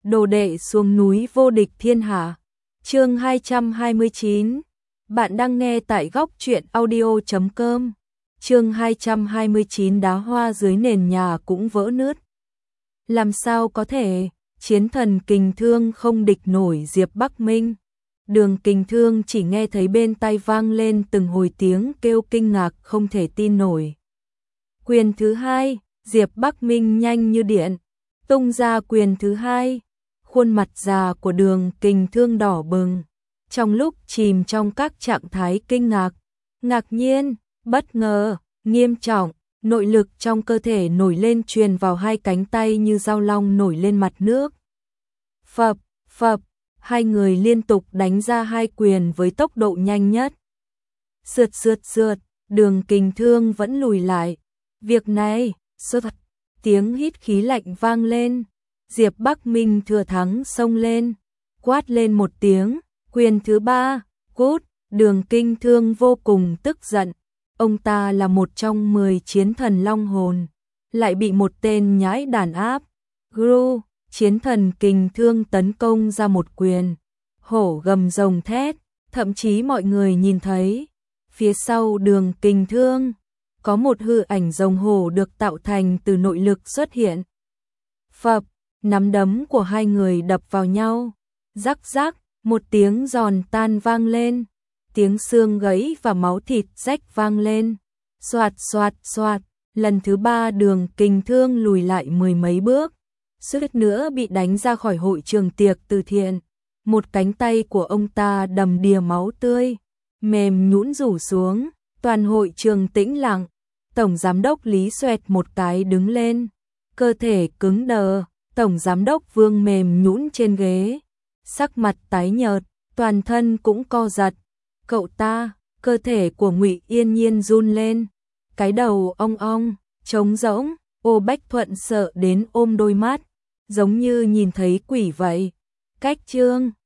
đồ đệ xuống núi vô địch thiên hạ. Chương 229. Bạn đang nghe tại góc truyện audio.com. Chương 229 đá hoa dưới nền nhà cũng vỡ nứt. Làm sao có thể, chiến thần kình thương không địch nổi Diệp Bắc Minh. Đường Kình Thương chỉ nghe thấy bên tai vang lên từng hồi tiếng kêu kinh ngạc không thể tin nổi. Quyền thứ hai, Diệp Bắc Minh nhanh như điện, tung ra quyền thứ hai. Khuôn mặt già của Đường Kình Thương đỏ bừng, trong lúc chìm trong các trạng thái kinh ngạc, ngạc nhiên, bất ngờ, nghiêm trọng, nội lực trong cơ thể nổi lên truyền vào hai cánh tay như dao long nổi lên mặt nước. Phập, phập, hai người liên tục đánh ra hai quyền với tốc độ nhanh nhất. Sượt sượt sượt, Đường Kình Thương vẫn lùi lại. Việc này, sượt, tiếng hít khí lạnh vang lên. Diệp Bắc Minh thừa thắng xông lên, quát lên một tiếng, quyền thứ ba, cút. Đường Kình Thương vô cùng tức giận. Ông ta là một trong 10 chiến thần long hồn, lại bị một tên nhãi đàn áp. Gru, chiến thần Kình Thương tấn công ra một quyền, hổ gầm rồng thét, thậm chí mọi người nhìn thấy, phía sau Đường Kình Thương, có một hư ảnh rồng hổ được tạo thành từ nội lực xuất hiện. Phập, nắm đấm của hai người đập vào nhau, rắc rắc, một tiếng giòn tan vang lên, tiếng xương gãy và máu thịt rách vang lên, xoạt xoạt xoạt, lần thứ ba Đường Kình Thương lùi lại mười mấy bước, suýt nữa bị đánh ra khỏi hội trường tiệc từ thiện. Một cánh tay của ông ta đầm đìa máu tươi, mềm nhũn rủ xuống, toàn hội trường tĩnh lặng. Tổng giám đốc Lý xoẹt một cái đứng lên, cơ thể cứng đờ. Tổng giám đốc Vương mềm nhũn trên ghế, sắc mặt tái nhợt, toàn thân cũng co giật. Cậu ta, cơ thể của Ngụy Yên Nhiên run lên, cái đầu ong ong, trống rỗng. Ô Bách Thuận sợ đến ôm đôi mắt, giống như nhìn thấy quỷ vậy. Cách chương